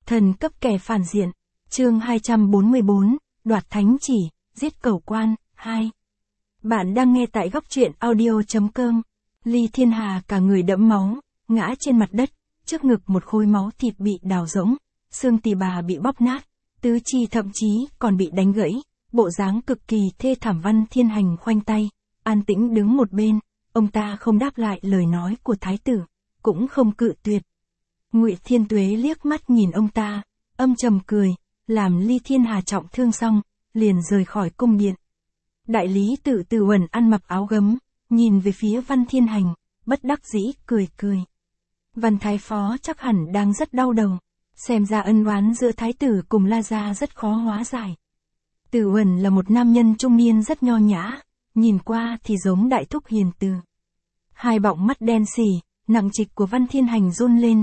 Thần cấp kẻ phản diện. Chương 244, đoạt thánh chỉ, giết cẩu quan, 2. Bạn đang nghe tại góc truyện audio.com. Ly Thiên Hà cả người đẫm máu, ngã trên mặt đất, trước ngực một khối máu thịt bị đào rỗng, xương tỳ bà bị bóp nát, tứ chi thậm chí còn bị đánh gãy, bộ dáng cực kỳ thê thảm. Văn Thiên Hành khoanh tay, an tĩnh đứng một bên, ông ta không đáp lại lời nói của thái tử, cũng không cự tuyệt. Ngụy Thiên Tuế liếc mắt nhìn ông ta, âm trầm cười, làm Ly Thiên Hà trọng thương xong, liền rời khỏi cung điện. Đại lý tự Từ Uẩn ăn mặc áo gấm, nhìn về phía Văn Thiên Hành, bất đắc dĩ cười cười. Văn Thái Phó chắc hẳn đang rất đau đầu, xem ra ân oán giữa thái tử cùng La Gia rất khó hóa giải. Từ Uẩn là một nam nhân trung niên rất nho nhã, nhìn qua thì giống đại thúc hiền từ. Hai bọng mắt đen sì, nặng trịch của Văn Thiên Hành run lên,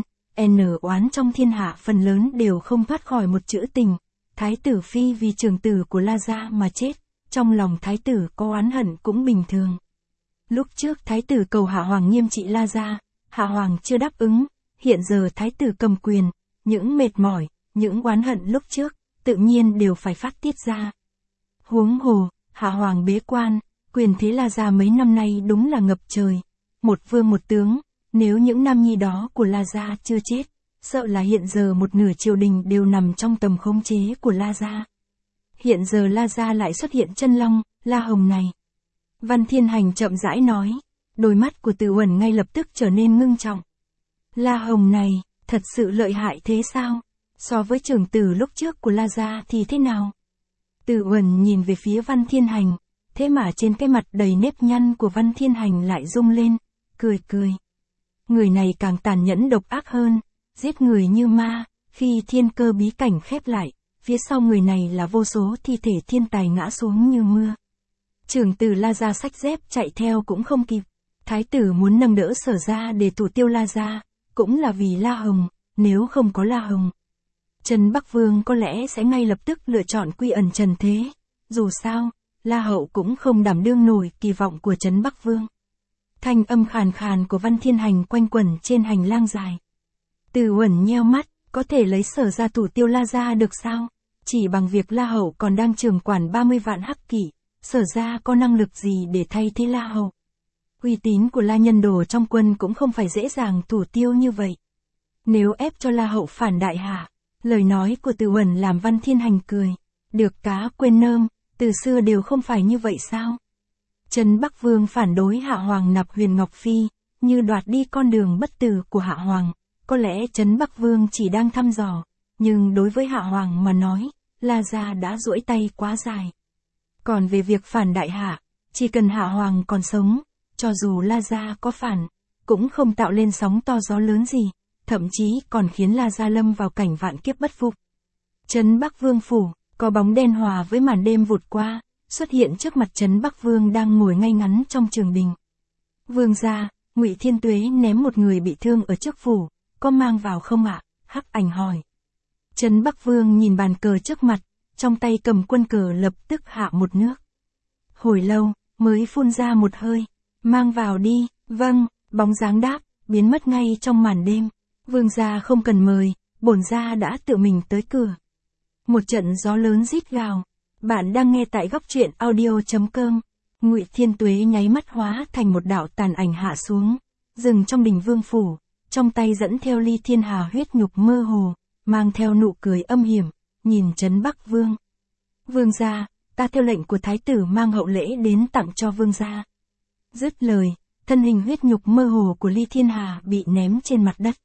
oán trong thiên hạ phần lớn đều không thoát khỏi một chữ tình. Thái tử phi vì trưởng tử của La Gia mà chết, trong lòng thái tử có oán hận cũng bình thường. Lúc trước thái tử cầu Hạ Hoàng nghiêm trị La Gia, Hạ Hoàng chưa đáp ứng, hiện giờ thái tử cầm quyền, những mệt mỏi, những oán hận lúc trước, tự nhiên đều phải phát tiết ra. Huống hồ, Hạ Hoàng bế quan, quyền thế La Gia mấy năm nay đúng là ngập trời, một vương một tướng, nếu những nam nhi đó của La Gia chưa chết, sợ là hiện giờ một nửa triều đình đều nằm trong tầm khống chế của La Gia. Hiện giờ La Gia lại xuất hiện chân long, La Hồng này. Văn Thiên Hành chậm rãi nói, đôi mắt của Từ Uẩn ngay lập tức trở nên ngưng trọng. La Hồng này, thật sự lợi hại thế sao? So với trưởng tử lúc trước của La Gia thì thế nào? Từ Uẩn nhìn về phía Văn Thiên Hành, thế mà trên cái mặt đầy nếp nhăn của Văn Thiên Hành lại rung lên, cười cười. Người này càng tàn nhẫn độc ác hơn, giết người như ma, khi thiên cơ bí cảnh khép lại, phía sau người này là vô số thi thể thiên tài ngã xuống như mưa. Trưởng tử La Gia xách dép chạy theo cũng không kịp, thái tử muốn nâng đỡ Sở Gia để thủ tiêu La Gia, cũng là vì La Hồng, nếu không có La Hồng, Trấn Bắc Vương có lẽ sẽ ngay lập tức lựa chọn quy ẩn trần thế, dù sao, La Hậu cũng không đảm đương nổi kỳ vọng của Trấn Bắc Vương. Thanh âm khàn khàn của Văn Thiên Hành quanh quẩn trên hành lang dài. Từ Uẩn nheo mắt, có thể lấy Sở Gia thủ tiêu La Gia được sao? Chỉ bằng việc La Hậu còn đang trưởng quản 30 vạn hắc kỵ, Sở Gia có năng lực gì để thay thế La Hậu? Uy tín của La Nhân Đồ trong quân cũng không phải dễ dàng thủ tiêu như vậy. Nếu ép cho La Hậu phản đại hạ, lời nói của Từ Uẩn làm Văn Thiên Hành cười. Được cá quên nơm, từ xưa đều không phải như vậy sao? Trấn Bắc Vương phản đối Hạ Hoàng nạp Huyền Ngọc Phi, như đoạt đi con đường bất tử của Hạ Hoàng. Có lẽ Trấn Bắc Vương chỉ đang thăm dò, nhưng đối với Hạ Hoàng mà nói, La Gia đã duỗi tay quá dài. Còn về việc phản đại hạ, chỉ cần Hạ Hoàng còn sống, cho dù La Gia có phản, cũng không tạo lên sóng to gió lớn gì, thậm chí còn khiến La Gia lâm vào cảnh vạn kiếp bất phục. Trấn Bắc Vương phủ, có bóng đen hòa với màn đêm vụt qua, xuất hiện trước mặt Trấn Bắc Vương đang ngồi ngay ngắn trong trường đình. Vương gia, Ngụy Thiên Tuế ném một người bị thương ở trước phủ, có mang vào không ạ? Hắc Ảnh hỏi. Trấn Bắc Vương nhìn bàn cờ trước mặt, trong tay cầm quân cờ lập tức hạ một nước. Hồi lâu, mới phun ra một hơi, mang vào đi, vâng, bóng dáng đáp, biến mất ngay trong màn đêm. Vương gia không cần mời, bổn gia đã tự mình tới cửa. Một trận gió lớn rít gào. Bạn đang nghe tại góc truyện audio.com. Ngụy Thiên Tuế nháy mắt hóa thành một đạo tàn ảnh hạ xuống, dừng trong đình vương phủ, trong tay dẫn theo ly thiên hà huyết nhục mơ hồ, mang theo nụ cười âm hiểm, nhìn Trấn Bắc Vương. Vương gia, ta theo lệnh của thái tử mang hậu lễ đến tặng cho vương gia. Dứt lời, thân hình huyết nhục mơ hồ của ly thiên hà bị ném trên mặt đất.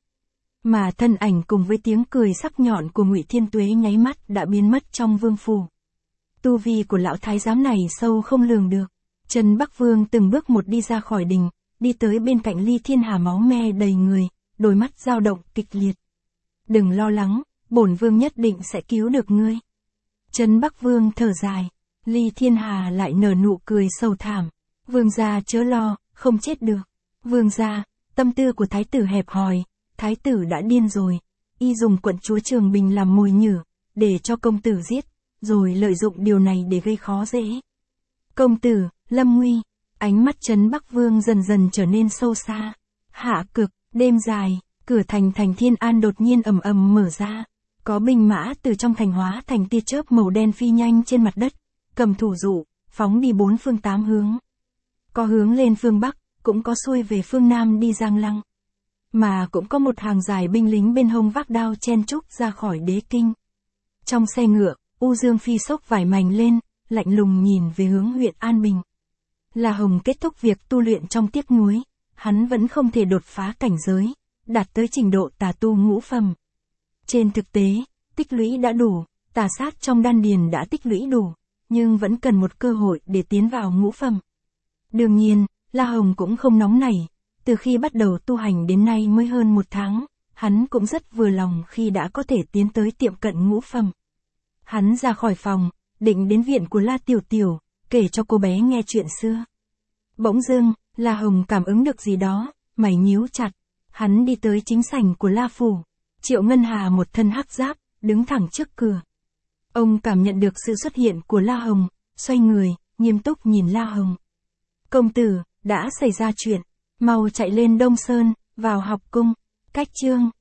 Mà thân ảnh cùng với tiếng cười sắc nhọn của Ngụy Thiên Tuế nháy mắt đã biến mất trong vương phủ. Tu vi của lão thái giám này sâu không lường được. Trấn Bắc Vương từng bước một đi ra khỏi đình, đi tới bên cạnh ly thiên hà máu me đầy người, đôi mắt dao động kịch liệt. Đừng lo lắng, bổn vương nhất định sẽ cứu được ngươi. Trấn Bắc Vương thở dài, ly thiên hà lại nở nụ cười sầu thảm. Vương gia chớ lo, không chết được. Vương gia, tâm tư của thái tử hẹp hòi, thái tử đã điên rồi, y dùng quận chúa Trường Bình làm mồi nhử, để cho công tử giết, rồi lợi dụng điều này để gây khó dễ. Công tử, lâm nguy, ánh mắt Trấn Bắc Vương dần dần trở nên sâu xa. Hạ cực, đêm dài, cửa thành thành Thiên An đột nhiên ầm ầm mở ra. Có binh mã từ trong thành hóa thành tia chớp màu đen phi nhanh trên mặt đất, cầm thủ dụ, phóng đi 4 phương 8 hướng. Có hướng lên phương Bắc, cũng có xuôi về phương Nam đi Giang Lăng. Mà cũng có một hàng dài binh lính bên hông vác đao chen chúc ra khỏi đế kinh. Trong xe ngựa, U Dương Phi xốc vải mảnh lên, lạnh lùng nhìn về hướng huyện An Bình. La Hồng kết thúc việc tu luyện trong tiếc nuối, hắn vẫn không thể đột phá cảnh giới, đạt tới trình độ tà tu ngũ phẩm. Trên thực tế, tích lũy đã đủ, tà sát trong đan điền đã tích lũy đủ, nhưng vẫn cần một cơ hội để tiến vào ngũ phẩm. Đương nhiên, La Hồng cũng không nóng nảy, từ khi bắt đầu tu hành đến nay mới hơn 1 tháng, hắn cũng rất vừa lòng khi đã có thể tiến tới tiệm cận ngũ phẩm. Hắn ra khỏi phòng, định đến viện của La Tiểu Tiểu, kể cho cô bé nghe chuyện xưa. Bỗng dưng, La Hồng cảm ứng được gì đó, mày nhíu chặt, hắn đi tới chính sảnh của La Phủ. Triệu Ngân Hà một thân hắc giáp, đứng thẳng trước cửa. Ông cảm nhận được sự xuất hiện của La Hồng, xoay người, nghiêm túc nhìn La Hồng. Công tử, đã xảy ra chuyện, mau chạy lên Đông Sơn, vào học cung. Cách chương